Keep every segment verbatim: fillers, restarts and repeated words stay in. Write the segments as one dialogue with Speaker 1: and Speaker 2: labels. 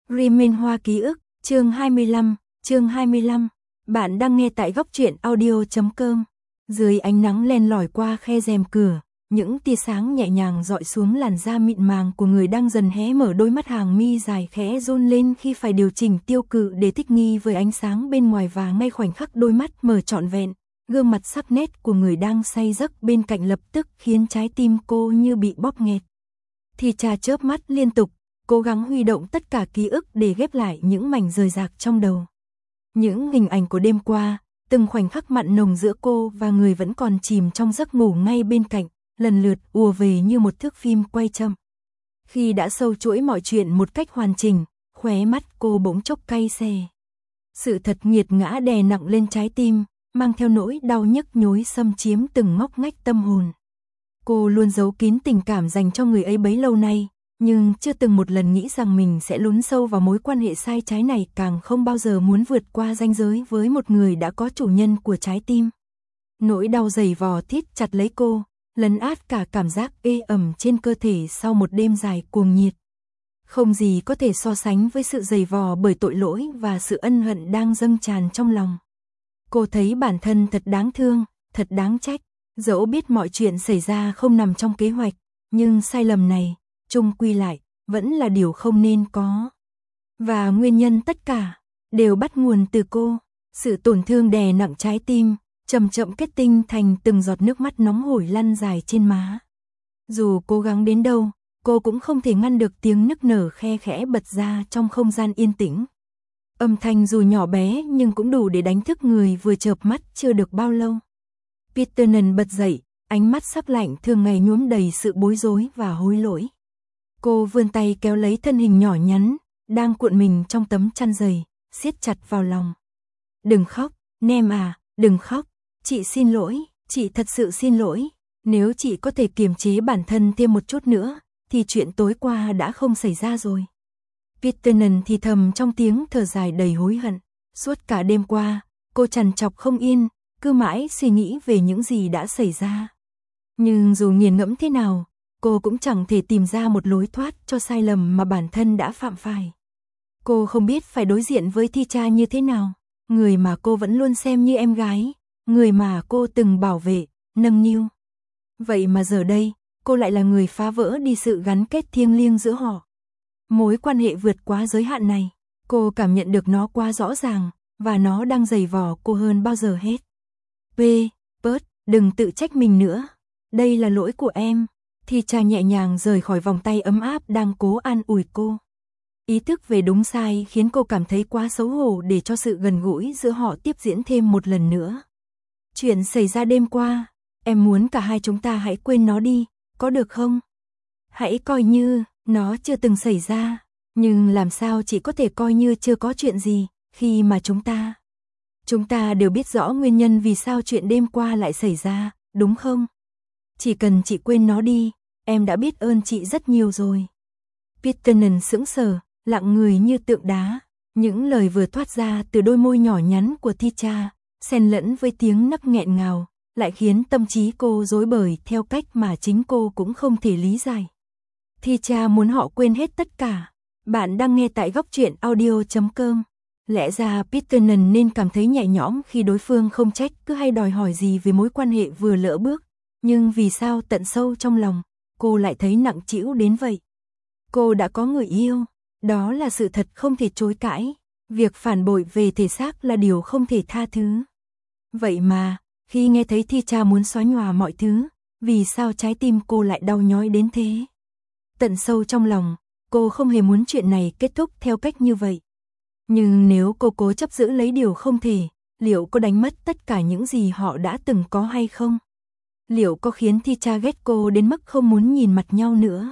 Speaker 1: Riêng Hoa ký ức, chương hai mươi lăm, chương hai mươi lăm. Bạn đang nghe tại góc truyện audio chấm com. Dưới ánh nắng len lỏi qua khe rèm cửa, những tia sáng nhẹ nhàng dọi xuống làn da mịn màng của người đang dần hé mở, đôi mắt hàng mi dài khẽ run lên khi phải điều chỉnh tiêu cự để thích nghi với ánh sáng bên ngoài, và ngay khoảnh khắc đôi mắt mở trọn vẹn, gương mặt sắc nét của người đang say giấc bên cạnh lập tức khiến trái tim cô như bị bóp nghẹt. Thì trà chớp mắt liên tục, cố gắng huy động tất cả ký ức để ghép lại những mảnh rời rạc trong đầu. Những hình ảnh của đêm qua, từng khoảnh khắc mặn nồng giữa cô và người vẫn còn chìm trong giấc ngủ ngay bên cạnh, lần lượt ùa về như một thước phim quay chậm. Khi đã sâu chuỗi mọi chuyện một cách hoàn chỉnh, khóe mắt cô bỗng chốc cay xè. Sự thật nghiệt ngã đè nặng lên trái tim, mang theo nỗi đau nhức nhối xâm chiếm từng ngóc ngách tâm hồn. Cô luôn giấu kín tình cảm dành cho người ấy bấy lâu nay, nhưng chưa từng một lần nghĩ rằng mình sẽ lún sâu vào mối quan hệ sai trái này, càng không bao giờ muốn vượt qua ranh giới với một người đã có chủ nhân của trái tim. Nỗi đau dày vò thít chặt lấy cô, lấn át cả cảm giác ê ẩm trên cơ thể sau một đêm dài cuồng nhiệt. Không gì có thể so sánh với sự dày vò bởi tội lỗi và sự ân hận đang dâng tràn trong lòng. Cô thấy bản thân thật đáng thương, thật đáng trách, dẫu biết mọi chuyện xảy ra không nằm trong kế hoạch, nhưng sai lầm này, chung quy lại, vẫn là điều không nên có. Và nguyên nhân tất cả, đều bắt nguồn từ cô. Sự tổn thương đè nặng trái tim, chậm chậm kết tinh thành từng giọt nước mắt nóng hổi lăn dài trên má. Dù cố gắng đến đâu, cô cũng không thể ngăn được tiếng nức nở khe khẽ bật ra trong không gian yên tĩnh. Âm thanh dù nhỏ bé nhưng cũng đủ để đánh thức người vừa chợp mắt chưa được bao lâu. Peter Nần bật dậy, ánh mắt sắc lạnh thường ngày nhuốm đầy sự bối rối và hối lỗi. Cô vươn tay kéo lấy thân hình nhỏ nhắn, đang cuộn mình trong tấm chăn dày, siết chặt vào lòng. Đừng khóc, Nem à, đừng khóc. Chị xin lỗi, chị thật sự xin lỗi. Nếu chị có thể kiềm chế bản thân thêm một chút nữa, thì chuyện tối qua đã không xảy ra rồi. Peter Nần thì thầm trong tiếng thở dài đầy hối hận. Suốt cả đêm qua, cô trằn trọc không yên, cứ mãi suy nghĩ về những gì đã xảy ra. Nhưng dù nghiền ngẫm thế nào, cô cũng chẳng thể tìm ra một lối thoát cho sai lầm mà bản thân đã phạm phải. Cô không biết phải đối diện với Thi Cha như thế nào, người mà cô vẫn luôn xem như em gái, người mà cô từng bảo vệ, nâng niu. Vậy mà giờ đây, cô lại là người phá vỡ đi sự gắn kết thiêng liêng giữa họ. Mối quan hệ vượt quá giới hạn này, cô cảm nhận được nó quá rõ ràng, và nó đang giày vò cô hơn bao giờ hết. P. Bớt, đừng tự trách mình nữa. Đây là lỗi của em. Thi Cha nhẹ nhàng rời khỏi vòng tay ấm áp đang cố an ủi cô. Ý thức về đúng sai khiến cô cảm thấy quá xấu hổ để cho sự gần gũi giữa họ tiếp diễn thêm một lần nữa. Chuyện xảy ra đêm qua, em muốn cả hai chúng ta hãy quên nó đi, có được không? Hãy coi như nó chưa từng xảy ra, nhưng làm sao chị có thể coi như chưa có chuyện gì, khi mà chúng ta... Chúng ta đều biết rõ nguyên nhân vì sao chuyện đêm qua lại xảy ra, đúng không? Chỉ cần chị quên nó đi, em đã biết ơn chị rất nhiều rồi. Peter Nần sững sờ, lặng người như tượng đá. Những lời vừa thoát ra từ đôi môi nhỏ nhắn của Thi Cha, xen lẫn với tiếng nấc nghẹn ngào, lại khiến tâm trí cô rối bời theo cách mà chính cô cũng không thể lý giải. Thi Cha muốn họ quên hết tất cả. Bạn đang nghe tại góc truyện audio chấm com. Lẽ ra Peter Nần nên cảm thấy nhẹ nhõm khi đối phương không trách cứ hay đòi hỏi gì về mối quan hệ vừa lỡ bước. Nhưng vì sao tận sâu trong lòng, cô lại thấy nặng trĩu đến vậy? Cô đã có người yêu, đó là sự thật không thể chối cãi. Việc phản bội về thể xác là điều không thể tha thứ. Vậy mà, khi nghe thấy Thi Cha muốn xóa nhòa mọi thứ, vì sao trái tim cô lại đau nhói đến thế? Tận sâu trong lòng, cô không hề muốn chuyện này kết thúc theo cách như vậy. Nhưng nếu cô cố chấp giữ lấy điều không thể, liệu có đánh mất tất cả những gì họ đã từng có hay không? Liệu có khiến Thi Cha ghét cô đến mức không muốn nhìn mặt nhau nữa?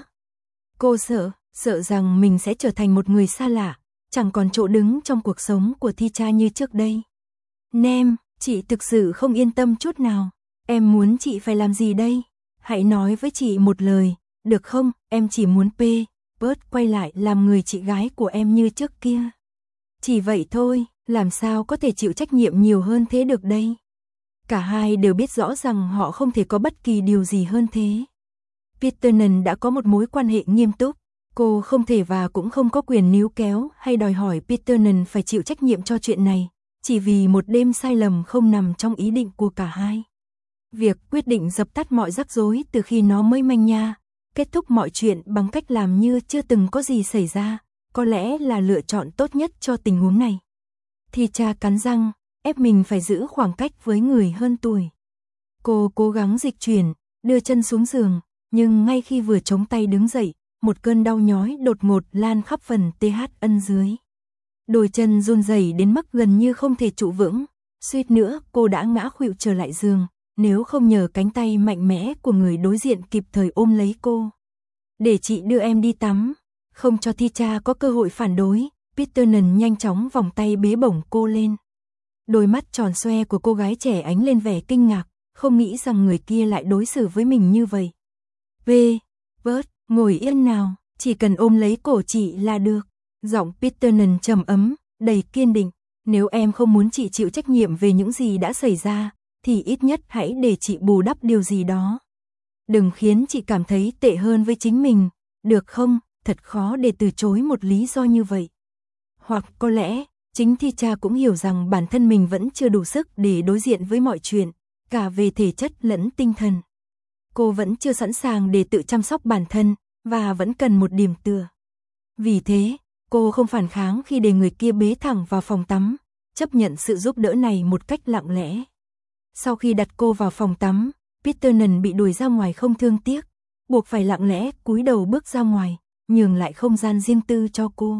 Speaker 1: Cô sợ, sợ rằng mình sẽ trở thành một người xa lạ, chẳng còn chỗ đứng trong cuộc sống của Thi Cha như trước đây. Nem, chị thực sự không yên tâm chút nào. Em muốn chị phải làm gì đây? Hãy nói với chị một lời, được không? Em chỉ muốn P. Bớt quay lại làm người chị gái của em như trước kia. Chỉ vậy thôi, làm sao có thể chịu trách nhiệm nhiều hơn thế được đây? Cả hai đều biết rõ rằng họ không thể có bất kỳ điều gì hơn thế. Peter Nần đã có một mối quan hệ nghiêm túc, Cô không thể và cũng không có quyền níu kéo hay đòi hỏi Peter Nần phải chịu trách nhiệm cho chuyện này, chỉ vì một đêm sai lầm không nằm trong ý định của cả hai. Việc quyết định dập tắt mọi rắc rối từ khi nó mới manh nha, kết thúc mọi chuyện bằng cách làm như chưa từng có gì xảy ra, có lẽ là lựa chọn tốt nhất cho tình huống này. Thì cha cắn răng, ép mình phải giữ khoảng cách với người hơn tuổi. Cô cố gắng dịch chuyển, đưa chân xuống giường, nhưng ngay khi vừa chống tay đứng dậy, một cơn đau nhói đột ngột lan khắp phần tê hát ân dưới. Đôi chân run rẩy đến mức gần như không thể trụ vững, suýt nữa cô đã ngã khuỵu trở lại giường, nếu không nhờ cánh tay mạnh mẽ của người đối diện kịp thời ôm lấy cô. Để chị đưa em đi tắm, không cho Thi Cha có cơ hội phản đối, Peter Nần nhanh chóng vòng tay bế bổng cô lên. Đôi mắt tròn xoe của cô gái trẻ ánh lên vẻ kinh ngạc, không nghĩ rằng người kia lại đối xử với mình như vậy. V. Bớt, ngồi yên nào, chỉ cần ôm lấy cổ chị là được. Giọng Peter Nần trầm ấm, đầy kiên định. Nếu em không muốn chị chịu trách nhiệm về những gì đã xảy ra, thì ít nhất hãy để chị bù đắp điều gì đó. Đừng khiến chị cảm thấy tệ hơn với chính mình, được không? Thật khó để từ chối một lý do như vậy. Hoặc có lẽ, chính Thi Cha cũng hiểu rằng bản thân mình vẫn chưa đủ sức để đối diện với mọi chuyện, cả về thể chất lẫn tinh thần. Cô vẫn chưa sẵn sàng để tự chăm sóc bản thân, và vẫn cần một điểm tựa. Vì thế, cô không phản kháng khi để người kia bế thẳng vào phòng tắm, chấp nhận sự giúp đỡ này một cách lặng lẽ. Sau khi đặt cô vào phòng tắm, Peter Nần bị đuổi ra ngoài không thương tiếc, buộc phải lặng lẽ cúi đầu bước ra ngoài, nhường lại không gian riêng tư cho cô.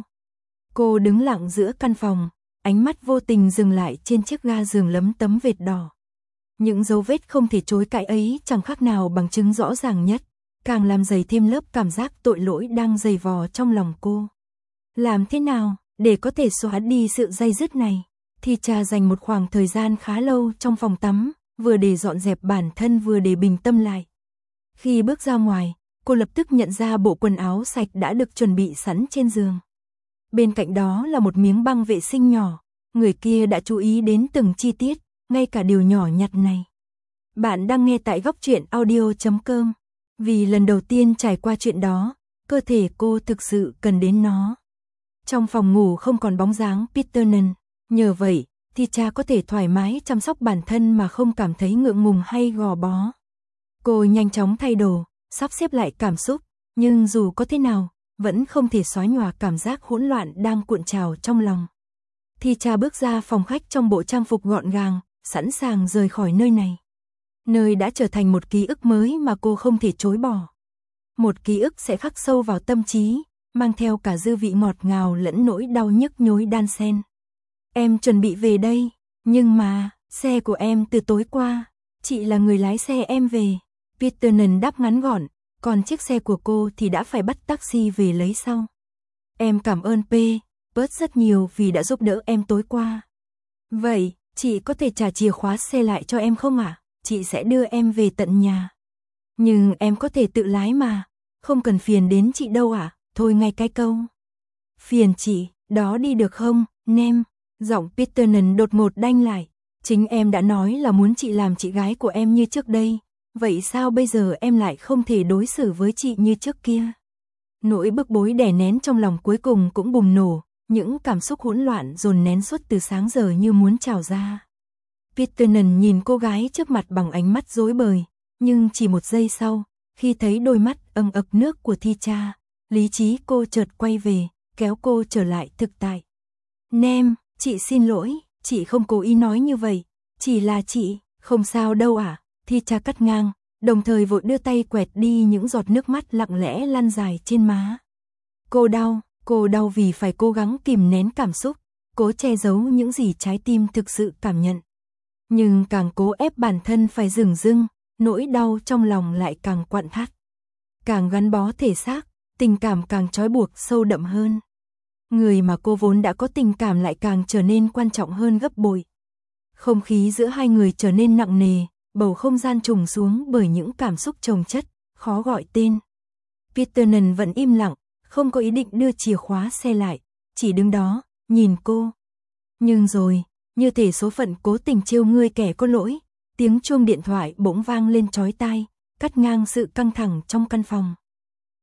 Speaker 1: Cô đứng lặng giữa căn phòng, ánh mắt vô tình dừng lại trên chiếc ga giường lấm tấm vệt đỏ. Những dấu vết không thể chối cãi ấy chẳng khác nào bằng chứng rõ ràng nhất, càng làm dày thêm lớp cảm giác tội lỗi đang dày vò trong lòng cô. Làm thế nào để có thể xóa đi sự day dứt này? Thi Cha dành một khoảng thời gian khá lâu trong phòng tắm, vừa để dọn dẹp bản thân vừa để bình tâm lại. Khi bước ra ngoài, cô lập tức nhận ra bộ quần áo sạch đã được chuẩn bị sẵn trên giường. Bên cạnh đó là một miếng băng vệ sinh nhỏ, người kia đã chú ý đến từng chi tiết, ngay cả điều nhỏ nhặt này. Bạn đang nghe tại góc truyện audio chấm com. Vì lần đầu tiên trải qua chuyện đó, cơ thể cô thực sự cần đến nó. Trong phòng ngủ không còn bóng dáng Peter Nần, nhờ vậy, Thi Cha có thể thoải mái chăm sóc bản thân mà không cảm thấy ngượng ngùng hay gò bó. Cô nhanh chóng thay đồ, sắp xếp lại cảm xúc, nhưng dù có thế nào, vẫn không thể xóa nhòa cảm giác hỗn loạn đang cuộn trào trong lòng. Thi Cha bước ra phòng khách trong bộ trang phục gọn gàng, sẵn sàng rời khỏi nơi này. Nơi đã trở thành một ký ức mới mà cô không thể chối bỏ. Một ký ức sẽ khắc sâu vào tâm trí, mang theo cả dư vị ngọt ngào lẫn nỗi đau nhức nhối đan xen. Em chuẩn bị về đây, nhưng mà, xe của em từ tối qua, chị là người lái xe em về. Peter Nần đáp ngắn gọn, còn chiếc xe của cô thì đã phải bắt taxi về lấy sau. Em cảm ơn P. Bớt rất nhiều vì đã giúp đỡ em tối qua. Vậy, chị có thể trả chìa khóa xe lại cho em không ạ? Chị sẽ đưa em về tận nhà. Nhưng em có thể tự lái mà, không cần phiền đến chị đâu ạ. Thôi ngay cái câu. Phiền chị, đó đi được không, Nem? Giọng Peter Nần đột ngột đanh lại. Chính em đã nói là muốn chị làm chị gái của em như trước đây. Vậy sao bây giờ em lại không thể đối xử với chị như trước kia? Nỗi bức bối đè nén trong lòng cuối cùng cũng bùng nổ. Những cảm xúc hỗn loạn dồn nén suốt từ sáng giờ như muốn trào ra. Peter Nần nhìn cô gái trước mặt bằng ánh mắt rối bời. Nhưng chỉ một giây sau, khi thấy đôi mắt âng ực nước của Thi Cha, lý trí cô chợt quay về, kéo cô trở lại thực tại. Nem, chị xin lỗi, chị không cố ý nói như vậy, chỉ là chị, không sao đâu ạ. Thi Cha cắt ngang, đồng thời vội đưa tay quẹt đi những giọt nước mắt lặng lẽ lăn dài trên má. Cô đau, cô đau vì phải cố gắng kìm nén cảm xúc, cố che giấu những gì trái tim thực sự cảm nhận. Nhưng càng cố ép bản thân phải dửng dưng, nỗi đau trong lòng lại càng quặn thắt. Càng gắn bó thể xác, tình cảm càng trói buộc sâu đậm hơn. Người mà cô vốn đã có tình cảm lại càng trở nên quan trọng hơn gấp bội. Không khí giữa hai người trở nên nặng nề, bầu không gian trùng xuống bởi những cảm xúc chồng chất, khó gọi tên. Peter Nần vẫn im lặng, không có ý định đưa chìa khóa xe lại, chỉ đứng đó, nhìn cô. Nhưng rồi, như thể số phận cố tình trêu ngươi kẻ có lỗi, tiếng chuông điện thoại bỗng vang lên chói tai, cắt ngang sự căng thẳng trong căn phòng.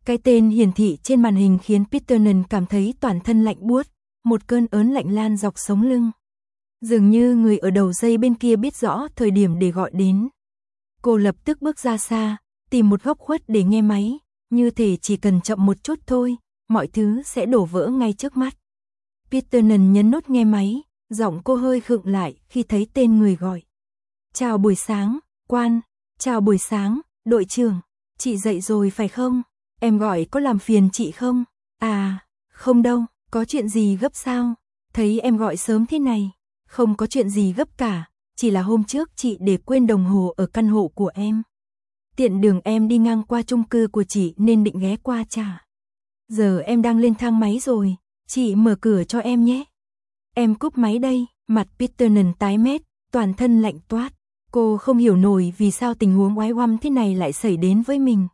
Speaker 1: Cái tên hiển thị trên màn hình khiến Peterson cảm thấy toàn thân lạnh buốt, một cơn ớn lạnh lan dọc sống lưng. Dường như người ở đầu dây bên kia biết rõ thời điểm để gọi đến. Cô lập tức bước ra xa, tìm một góc khuất để nghe máy, như thể chỉ cần chậm một chút thôi, mọi thứ sẽ đổ vỡ ngay trước mắt. Peterson nhấn nút nghe máy, giọng cô hơi khựng lại khi thấy tên người gọi. Chào buổi sáng, quan, chào buổi sáng, đội trưởng, chị dậy rồi phải không? Em gọi có làm phiền chị không? À, không đâu, có chuyện gì gấp sao? Thấy em gọi sớm thế này, không có chuyện gì gấp cả, chỉ là hôm trước chị để quên đồng hồ ở căn hộ của em. Tiện đường em đi ngang qua chung cư của chị nên định ghé qua trả. Giờ em đang lên thang máy rồi, chị mở cửa cho em nhé. Em cúp máy đây, mặt Peterson tái mét, toàn thân lạnh toát. Cô không hiểu nổi vì sao tình huống oái oăm thế này lại xảy đến với mình.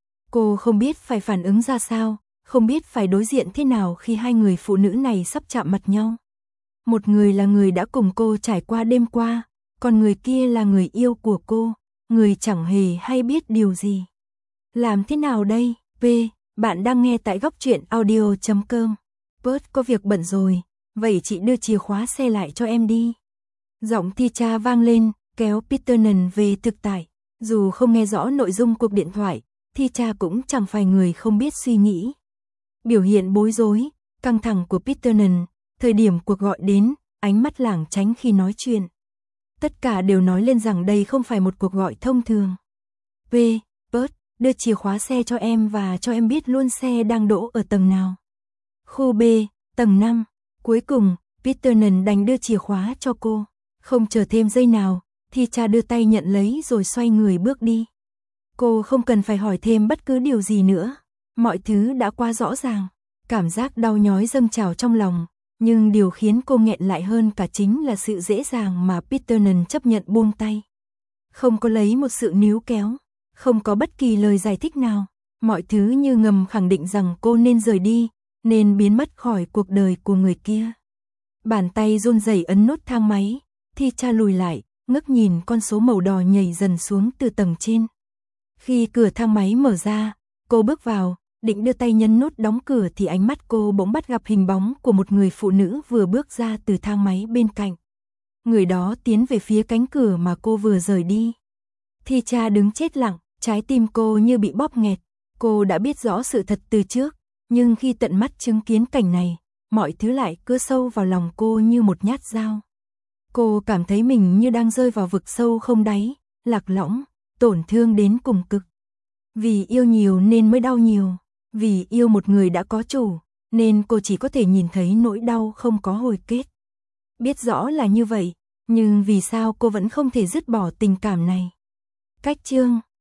Speaker 1: Cô không biết phải phản ứng ra sao, không biết phải đối diện thế nào khi hai người phụ nữ này sắp chạm mặt nhau. Một người là người đã cùng cô trải qua đêm qua, còn người kia là người yêu của cô, người chẳng hề hay biết điều gì. Làm thế nào đây? V, bạn đang nghe tại góc truyện audio chấm com. Bớt có việc bận rồi, vậy chị đưa chìa khóa xe lại cho em đi. Giọng Tisha vang lên, kéo Peterson về thực tại. Dù không nghe rõ nội dung cuộc điện thoại, Tisha cũng chẳng phải người không biết suy nghĩ. Biểu hiện bối rối, căng thẳng của Peterson, thời điểm cuộc gọi đến, ánh mắt lảng tránh khi nói chuyện. Tất cả đều nói lên rằng đây không phải một cuộc gọi thông thường. V, Bớt, đưa chìa khóa xe cho em và cho em biết luôn xe đang đỗ ở tầng nào. Khu B, tầng năm. Cuối cùng, Peterson đành đưa chìa khóa cho cô. Không chờ thêm giây nào, Tisha đưa tay nhận lấy rồi xoay người bước đi. Cô không cần phải hỏi thêm bất cứ điều gì nữa. Mọi thứ đã quá rõ ràng. Cảm giác đau nhói dâng trào trong lòng. Nhưng điều khiến cô nghẹn lại hơn cả chính là sự dễ dàng mà Peterson chấp nhận buông tay. Không có lấy một sự níu kéo. Không có bất kỳ lời giải thích nào. Mọi thứ như ngầm khẳng định rằng cô nên rời đi, nên biến mất khỏi cuộc đời của người kia. Bàn tay run rẩy ấn nút thang máy, Tisha lùi lại, ngước nhìn con số màu đỏ nhảy dần xuống từ tầng trên. Khi cửa thang máy mở ra, cô bước vào, định đưa tay nhấn nút đóng cửa thì ánh mắt cô bỗng bắt gặp hình bóng của một người phụ nữ vừa bước ra từ thang máy bên cạnh. Người đó tiến về phía cánh cửa mà cô vừa rời đi. Tisha đứng chết lặng, trái tim cô như bị bóp nghẹt. Cô đã biết rõ sự thật từ trước, nhưng khi tận mắt chứng kiến cảnh này, mọi thứ lại cứa sâu vào lòng cô như một nhát dao. Cô cảm thấy mình như đang rơi vào vực sâu không đáy, lạc lõng, tổn thương đến cùng cực. Vì yêu nhiều nên mới đau nhiều, vì yêu một người đã có chủ, nên cô chỉ có thể nhìn thấy nỗi đau không có hồi kết. Biết rõ là như vậy, nhưng vì sao cô vẫn không thể dứt bỏ tình cảm này? Cách chương